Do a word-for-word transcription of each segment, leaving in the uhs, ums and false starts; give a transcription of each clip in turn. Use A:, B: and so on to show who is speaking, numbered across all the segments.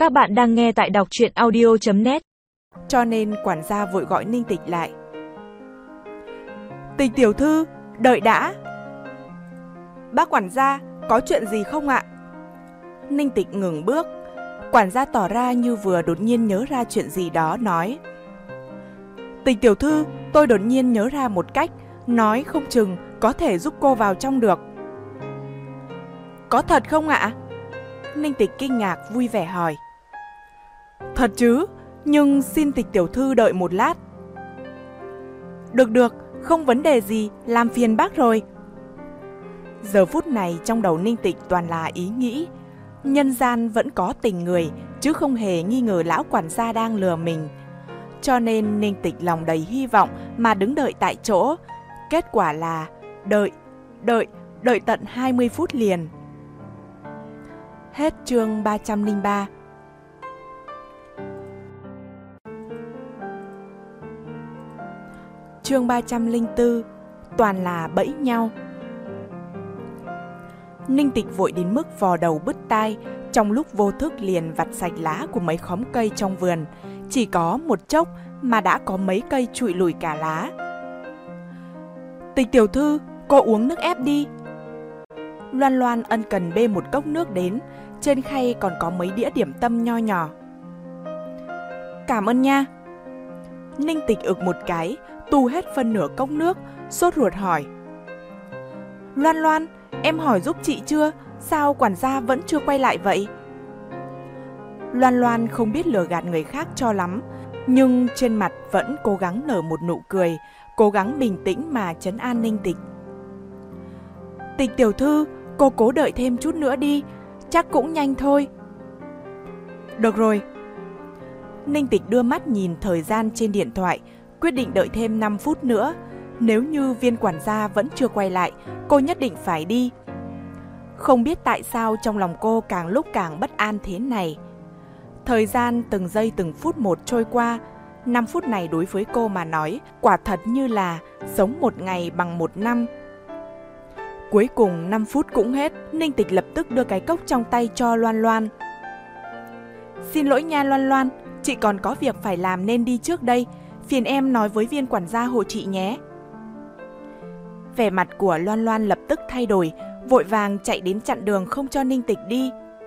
A: Các bạn đang nghe tại đọc truyện audio chấm net.
B: Cho nên quản gia vội gọi Ninh Tịch lại. Tịch tiểu thư, đợi đã. Bác quản gia, có chuyện gì không ạ? Ninh Tịch ngừng bước. Quản gia tỏ ra như vừa đột nhiên nhớ ra chuyện gì đó, nói: Tịch tiểu thư, tôi đột nhiên nhớ ra một cách, nói không chừng có thể giúp cô vào trong được. Có thật không ạ? Ninh Tịch kinh ngạc vui vẻ hỏi. Thật chứ, nhưng xin Tịch tiểu thư đợi một lát. Được được, không vấn đề gì, làm phiền bác rồi. Giờ phút này trong đầu Ninh Tịch toàn là ý nghĩ. Nhân gian vẫn có tình người, chứ không hề nghi ngờ lão quản gia đang lừa mình. Cho nên Ninh Tịch lòng đầy hy vọng mà đứng đợi tại chỗ. Kết quả là đợi, đợi, đợi tận hai mươi phút liền. Hết chương ba trăm lẻ ba. Chương ba trăm lẻ bốn. Toàn là bẫy nhau. Ninh Tịch vội đến mức vò đầu bứt tai, trong lúc vô thức liền vặt sạch lá của mấy khóm cây trong vườn. Chỉ có một chốc mà đã có mấy cây trụi lùi cả lá. Tịch tiểu thư, cô uống nước ép đi. Loan Loan ân cần bê một cốc nước đến, trên khay còn có mấy đĩa điểm tâm nho nhỏ. Cảm ơn nha. Ninh Tịch ực một cái, tu hết phân nửa cốc nước, sốt ruột hỏi. Loan Loan, em hỏi giúp chị chưa? Sao quản gia vẫn chưa quay lại vậy? Loan Loan không biết lừa gạt người khác cho lắm, nhưng trên mặt vẫn cố gắng nở một nụ cười, cố gắng bình tĩnh mà trấn an Ninh Tịch. Tịch tiểu thư, cô cố đợi thêm chút nữa đi, chắc cũng nhanh thôi. Được rồi. Ninh Tịch đưa mắt nhìn thời gian trên điện thoại, quyết định đợi thêm năm phút nữa. Nếu như viên quản gia vẫn chưa quay lại, cô nhất định phải đi. Không biết tại sao trong lòng cô càng lúc càng bất an thế này. Thời gian từng giây từng phút một trôi qua. Năm phút này đối với cô mà nói, quả thật như là sống một ngày bằng một năm. Cuối cùng năm phút cũng hết, Ninh Tịch lập tức đưa cái cốc trong tay cho Loan Loan. Xin lỗi nha Loan Loan, chị còn có việc phải làm nên đi trước đây. Phiền em nói với viên quản gia hộ chị nhé. Vẻ mặt của Loan Loan lập tức thay đổi, vội vàng chạy đến chặn đường không cho Ninh Tịch đi.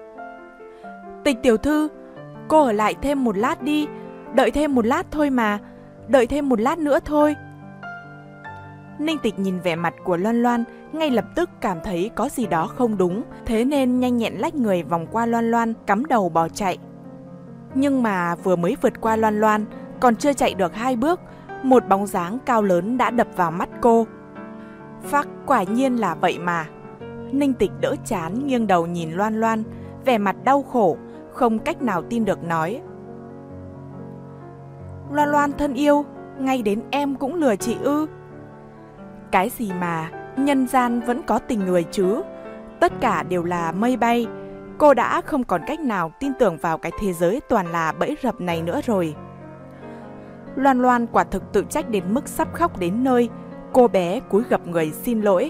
B: Tịch tiểu thư, cô ở lại thêm một lát đi, đợi thêm một lát thôi mà, đợi thêm một lát nữa thôi. Ninh Tịch nhìn vẻ mặt của Loan Loan, ngay lập tức cảm thấy có gì đó không đúng, thế nên nhanh nhẹn lách người vòng qua Loan Loan, cắm đầu bỏ chạy. Nhưng mà vừa mới vượt qua Loan Loan, còn chưa chạy được hai bước, một bóng dáng cao lớn đã đập vào mắt cô. Phắc, quả nhiên là vậy mà. Ninh Tịch đỡ chán nghiêng đầu nhìn Loan Loan, vẻ mặt đau khổ, không cách nào tin được nói. Loan Loan thân yêu, ngay đến em cũng lừa chị ư? Cái gì mà, nhân gian vẫn có tình người chứ? Tất cả đều là mây bay. Cô đã không còn cách nào tin tưởng vào cái thế giới toàn là bẫy rập này nữa rồi. Loan Loan quả thực tự trách đến mức sắp khóc đến nơi. Cô bé cúi gập người xin lỗi.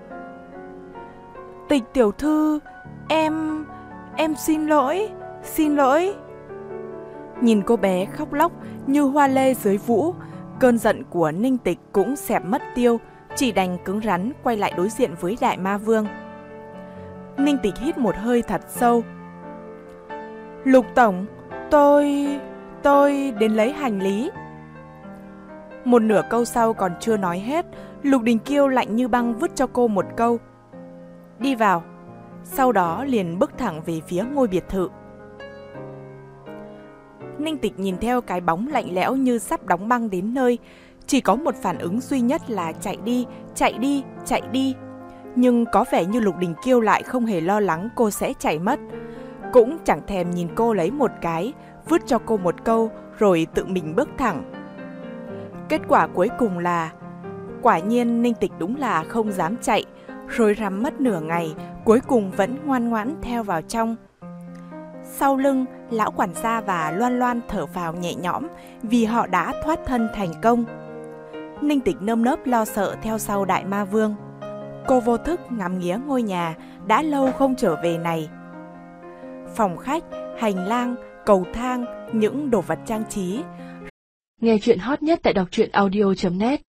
B: Tịch tiểu thư, em... em xin lỗi, xin lỗi. Nhìn cô bé khóc lóc như hoa lê dưới vũ, cơn giận của Ninh Tịch cũng xẹp mất tiêu, chỉ đành cứng rắn quay lại đối diện với Đại Ma Vương. Ninh Tịch hít một hơi thật sâu. Lục tổng, tôi... tôi đến lấy hành lý. Một nửa câu sau còn chưa nói hết, Lục Đình Kiêu lạnh như băng vứt cho cô một câu. Đi vào. Sau đó liền bước thẳng về phía ngôi biệt thự. Ninh Tịch nhìn theo cái bóng lạnh lẽo như sắp đóng băng đến nơi, chỉ có một phản ứng duy nhất là chạy đi, chạy đi, chạy đi. Nhưng có vẻ như Lục Đình Kiêu lại không hề lo lắng cô sẽ chạy mất. Cũng chẳng thèm nhìn cô lấy một cái, vứt cho cô một câu rồi tự mình bước thẳng. Kết quả cuối cùng là, quả nhiên Ninh Tịch đúng là không dám chạy, rối rắm mất nửa ngày, cuối cùng vẫn ngoan ngoãn theo vào trong. Sau lưng, lão quản gia và Loan Loan thở phào nhẹ nhõm vì họ đã thoát thân thành công. Ninh Tịch nơm nớp lo sợ theo sau Đại Ma Vương. Cô vô thức ngắm nghía ngôi nhà đã lâu không trở về này. Phòng khách, hành lang, cầu thang, những đồ vật trang trí.
C: Nghe chuyện hot nhất tại đọc truyện audio chấm net.